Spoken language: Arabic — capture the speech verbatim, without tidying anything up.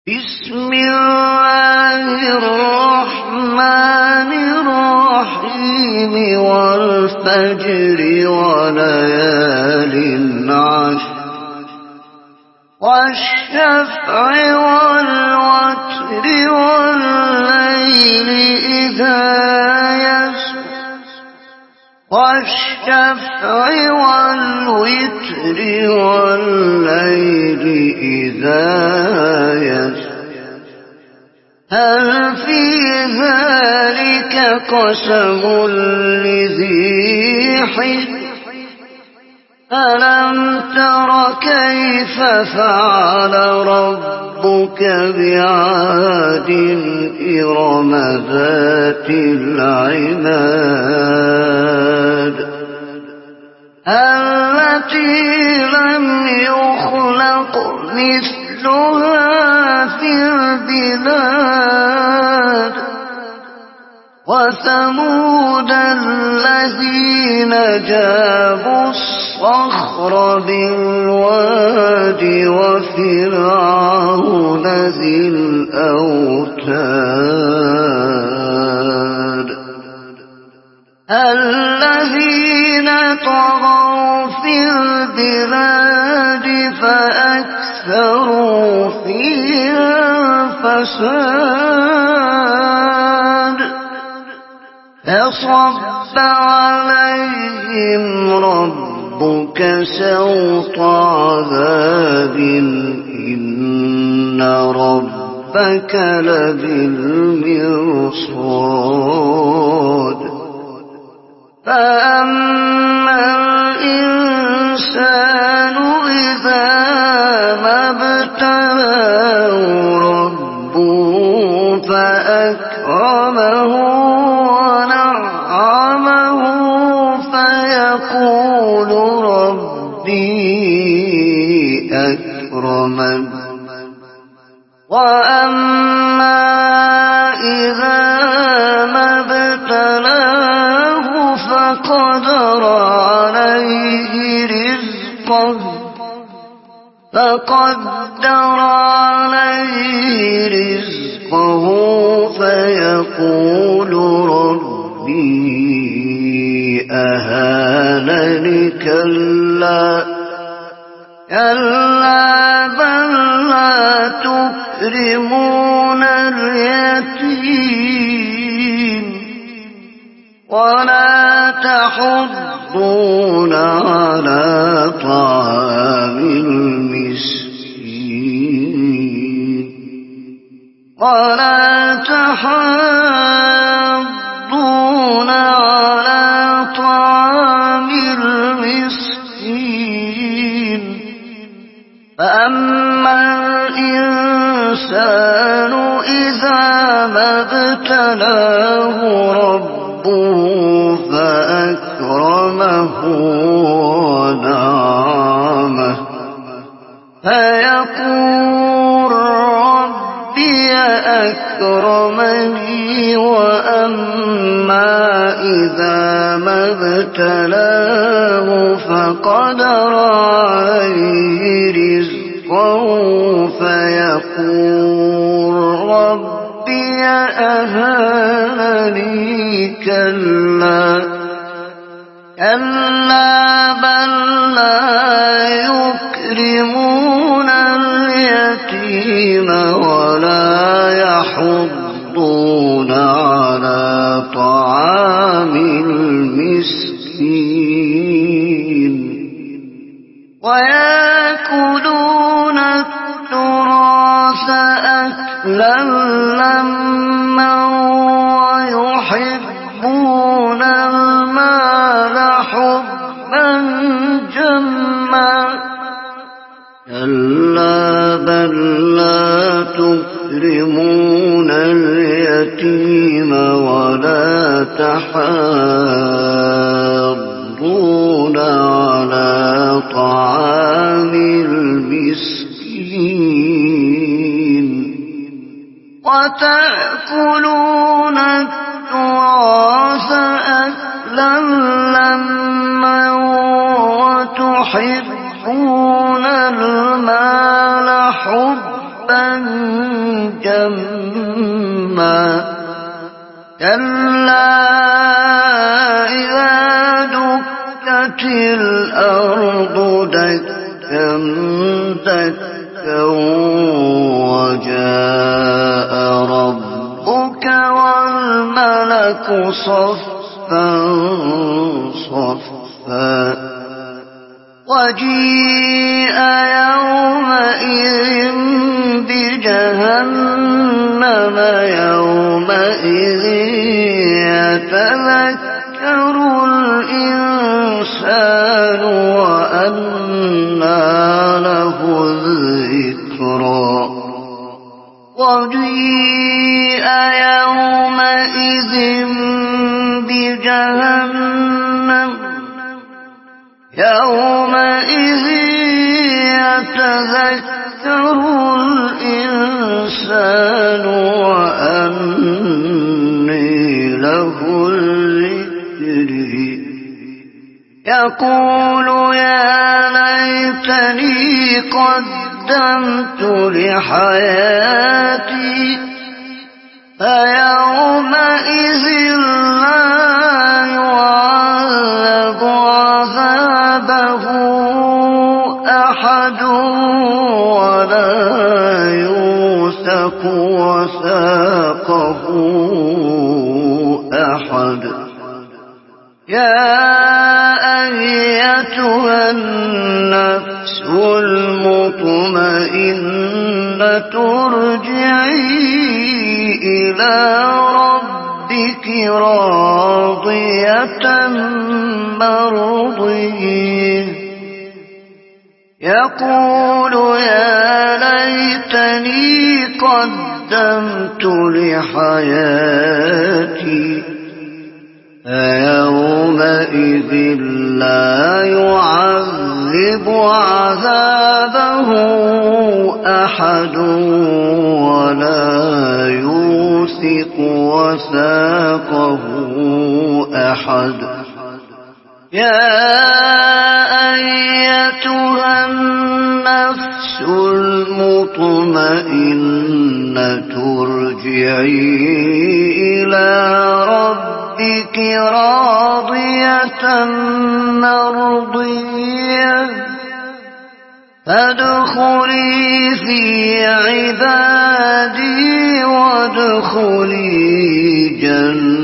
بسم الله الرحمن الرحيم والفجر وليال عشر والشفع والوتر والليل إذا يسر والشفع والوتر والليل إذا يسر هل في ذلك قسم لذي حجر ألم تر كيف فعل ربك بعاد إرم ذات العماد التي لم يخلق مثلها في البلاد وثمود الذين جابوا الصخر بالواد وفرعون ذي الأوتاد الذين طغوا في البلاد فأكثروا فيها الفساد فصب عليهم ربك سوط عذاب إن ربك لبالمرصاد فأما الإنسان إذا ما ابتلاه ربه فأكرمه ونعمه فيقول ربي أكرمن وأما إذا ما ابتلاه فقدر عليه رزقه فقدر عليه رزقه فيقول ربي أهانن كلا كلا بل لا تكرمون اليتيم ولا تحضون على طعام المسكين ولا تحضون على طعام المسكين فأما الإنسان إذا ما ابتلاه ربه فأكرمه ونعمه فيقول ربي أكرمني وأما إذا ما ابتلاه فقدر عليه رزقه فيقول ربي أهانني كلا كلا بل لا يكرمون اليتيم ولا يحضون على طعام المسكين ويأكلون التراث أكلا لما ويحبون المال حبا جما كلا بل لا تكرمون اليتيم ولا تحاضون على طعام المسكين وتأكلون التراث أكلا لما وتحبون المال حبا جما كلا إذا دكت الأرض دكا دكا وجاء ربك والملك صفا صفا وجيء يومئذ بجهنم يومئذ يتذكر الإنسان وأنى له الذكرى وجيء يومئذ بجهنم يومئذ يتذكر الإنسان وأنى له الذكر يقول يا ليتني قدمت لحياتي فيومئذ لا يعذب عذابه أحد ولا يوثق وثاقه أحد يا أيتها النفس المطمئنة ارجعي إلى ربك راضية مرضية يقول يا ليتني قدمت لحياتي فيومئذ لا يعذب عذابه أحد ولا يوثق وثاقه أحد يا أيتها النفس المطمئنة ارجعي إلى ربك راضية مرضية فادخلي في عبادي وادخلي جنتي